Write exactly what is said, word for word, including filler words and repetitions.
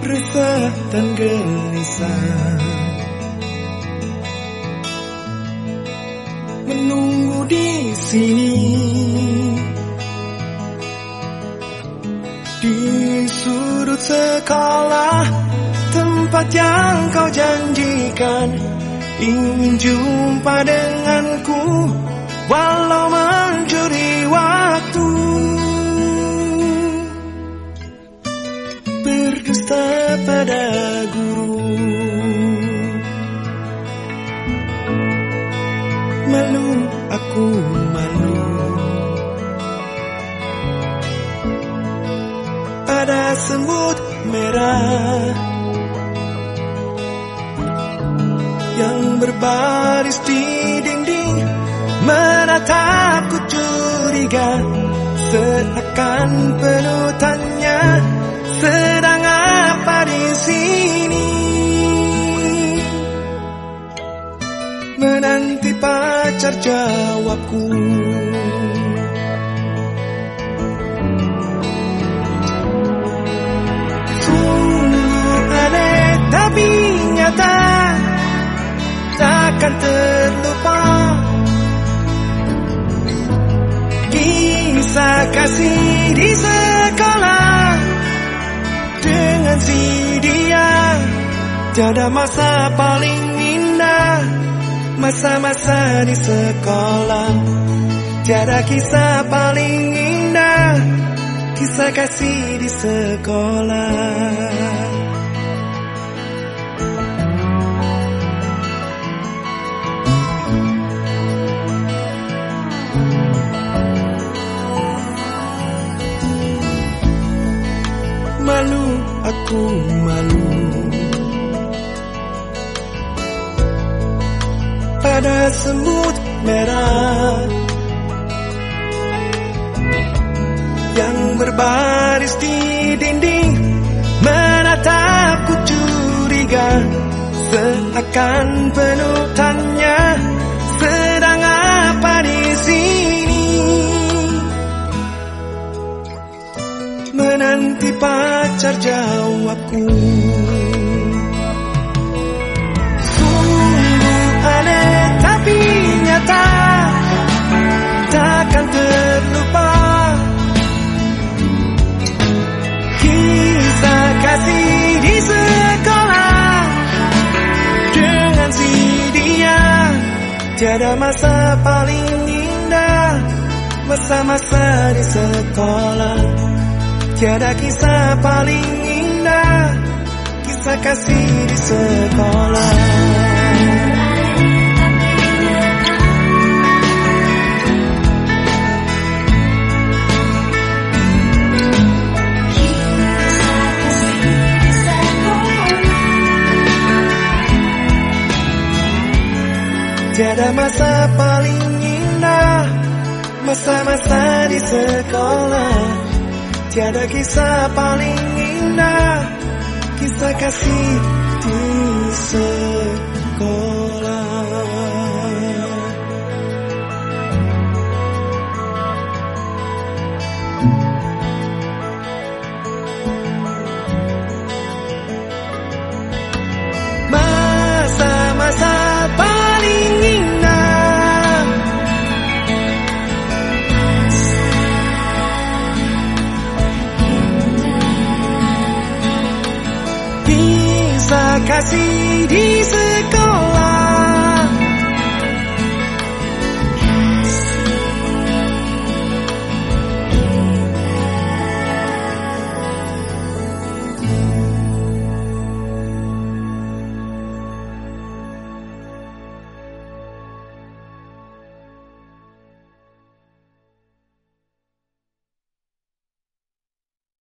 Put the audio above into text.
resah dan gelisah, menunggu di sini, di sudut sekolah, tempat yang kau janjikan, ingin jumpa denganku, walau mencuri waktu. Berdusta pada guru, malu aku malu. Ada semut merah yang berbaris di dinding, menatapku curiga, seakan penuh tanya, sedang apa di sini? Menanti pacar jawabku. Sungguh aneh tapi nyata, takkan terlupa kisah kasih di sekolah dengan si dia. Tiada masa paling indah, masa-masa di sekolah. Tiada kisah paling indah, kisah kasih di sekolah. Malu aku malu pada semut merah yang berbaris di dinding, menatapku curiga, seakan penuh tanya, sedang apa di sini? Menanti pacar jawabku. Sungguh aneh tapi nyata, takkan terlupa kisah kasih di sekolah dengan si dia. Tiada masa paling indah, masa-masa di sekolah. Tiada kisah paling indah, kisah kasih di sekolah. Tiada masa paling indah, masa-masa di sekolah. Tiada kisah paling indah, kisah kasih di sekolah. Masa-masa paling indah, kisah kasih di sekolah.